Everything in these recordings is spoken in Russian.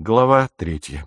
Глава 3.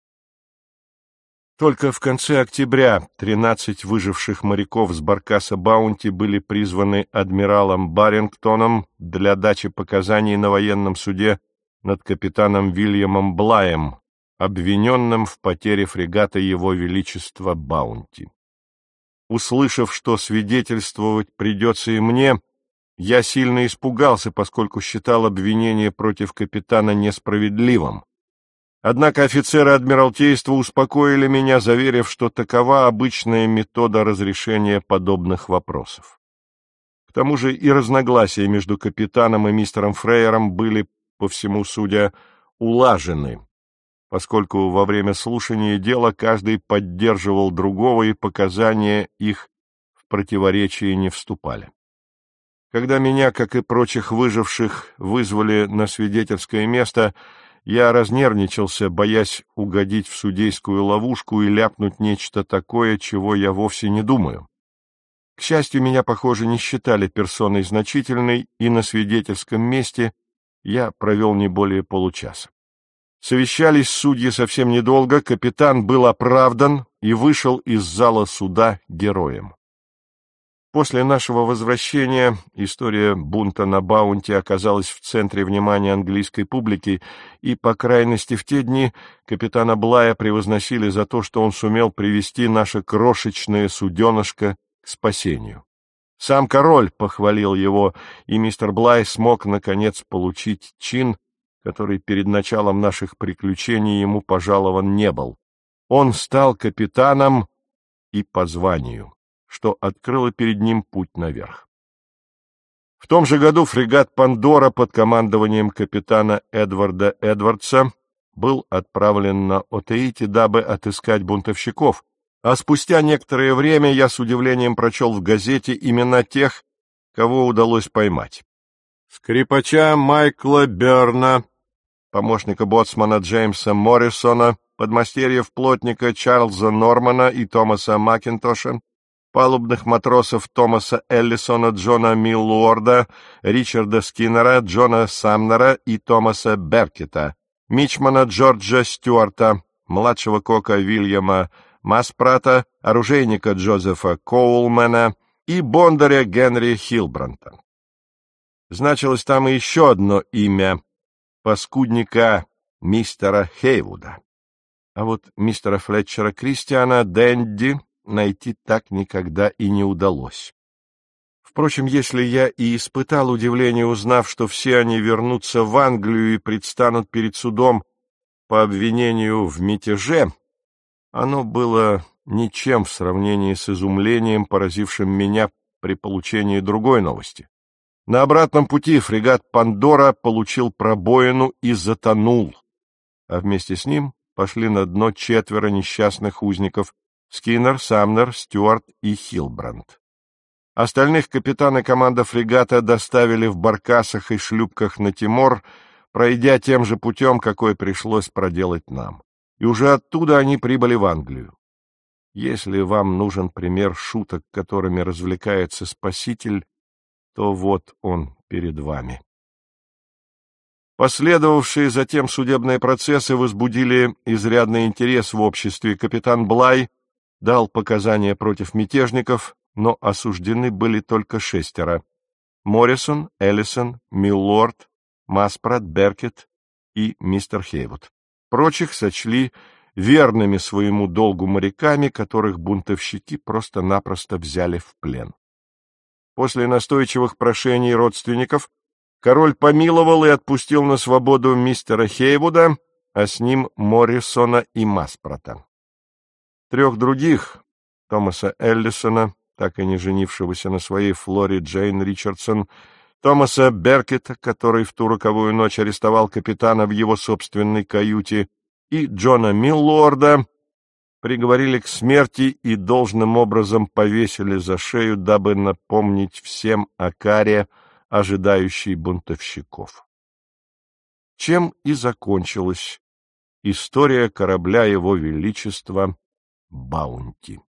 Только в конце октября 13 выживших моряков с баркаса «Баунти» были призваны адмиралом Барингтоном для дачи показаний на военном суде над капитаном Вильямом Блаем, обвиненным в потере фрегата Его Величества «Баунти». Услышав, что свидетельствовать придется и мне, я сильно испугался, поскольку считал обвинение против капитана несправедливым. Однако офицеры Адмиралтейства успокоили меня, заверив, что такова обычная метода разрешения подобных вопросов. К тому же и разногласия между капитаном и мистером Фрейером были, по всему судя, улажены, поскольку во время слушания дела каждый поддерживал другого, и показания их в противоречие не вступали. Когда меня, как и прочих выживших, вызвали на свидетельское место, я разнервничался, боясь угодить в судейскую ловушку и ляпнуть нечто такое, чего я вовсе не думаю. К счастью, меня, похоже, не считали персоной значительной, и на свидетельском месте я провел не более получаса. Совещались судьи совсем недолго, капитан был оправдан и вышел из зала суда героем. После нашего возвращения история бунта на Баунти оказалась в центре внимания английской публики, и, по крайности, в те дни капитана Блая превозносили за то, что он сумел привести наше крошечное суденышко к спасению. Сам король похвалил его, и мистер Блай смог, наконец, получить чин, который перед началом наших приключений ему пожалован не был. Он стал капитаном и по званию, что открыло перед ним путь наверх. В том же году фрегат «Пандора» под командованием капитана Эдварда Эдвардса был отправлен на Отеити, дабы отыскать бунтовщиков, а спустя некоторое время я с удивлением прочел в газете имена тех, кого удалось поймать. Скрипача Майкла Берна, помощника боцмана Джеймса Моррисона, подмастерьев-плотника Чарльза Нормана и Томаса Макинтоша, палубных матросов Томаса Эллисона, Джона Миллуорда, Ричарда Скиннера, Джона Самнера и Томаса Беркета, мичмана Джорджа Стюарта, младшего кока Вильяма Маспрата, оружейника Джозефа Коулмана и бондаря Генри Хилбранта. Значилось там и еще одно имя — паскудника мистера Хейвуда. А вот мистера Флетчера Кристиана Дэнди найти так никогда и не удалось. Впрочем, если я и испытал удивление, узнав, что все они вернутся в Англию и предстанут перед судом по обвинению в мятеже, оно было ничем в сравнении с изумлением, поразившим меня при получении другой новости. На обратном пути фрегат «Пандора» получил пробоину и затонул, а вместе с ним пошли на дно 4 несчастных узников — Скиннер, Самнер, Стюарт и Хилбранд. Остальных капитан и команда фрегата доставили в баркасах и шлюпках на Тимор, пройдя тем же путем, какой пришлось проделать нам. И уже оттуда они прибыли в Англию. Если вам нужен пример шуток, которыми развлекается Спаситель, то вот он перед вами. Последовавшие затем судебные процессы возбудили изрядный интерес в обществе. Капитан Блай дал показания против мятежников, но осуждены были только 6: Моррисон, Эллисон, Миллуорд, Маспрат, Беркет и мистер Хейвуд. Прочих сочли верными своему долгу моряками, которых бунтовщики просто-напросто взяли в плен. После настойчивых прошений родственников король помиловал и отпустил на свободу мистера Хейвуда, а с ним Моррисона и Маспрата. 3 других, Томаса Эллисона, так и не женившегося на своей Флоре Джейн Ричардсон, Томаса Беркета, который в ту роковую ночь арестовал капитана в его собственной каюте, и Джона Миллуорда, приговорили к смерти и должным образом повесили за шею, дабы напомнить всем о каре, ожидающей бунтовщиков. Чем и закончилась история корабля Его Величества «Баунти».